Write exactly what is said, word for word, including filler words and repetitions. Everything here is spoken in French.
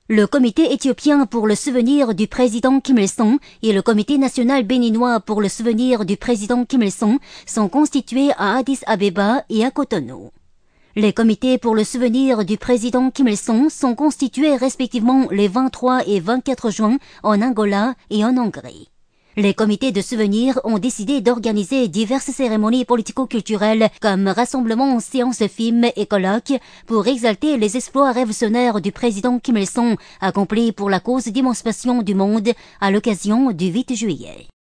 Le comité éthiopien pour le souvenir du président Kim Il-sung et le comité national béninois pour le souvenir du président Kim Il-sung sont constitués à Addis Abeba et à Cotonou. Les comités pour le souvenir du président Kim Il-sung sont constitués respectivement les vingt-trois et vingt-quatre juin en Angola et en Hongrie. Les comités de souvenirs ont décidé d'organiser diverses cérémonies politico-culturelles comme rassemblements, séances de films et colloques pour exalter les exploits révolutionnaires du président Kim Il-sung accomplis pour la cause d'émancipation du monde à l'occasion du huit juillet.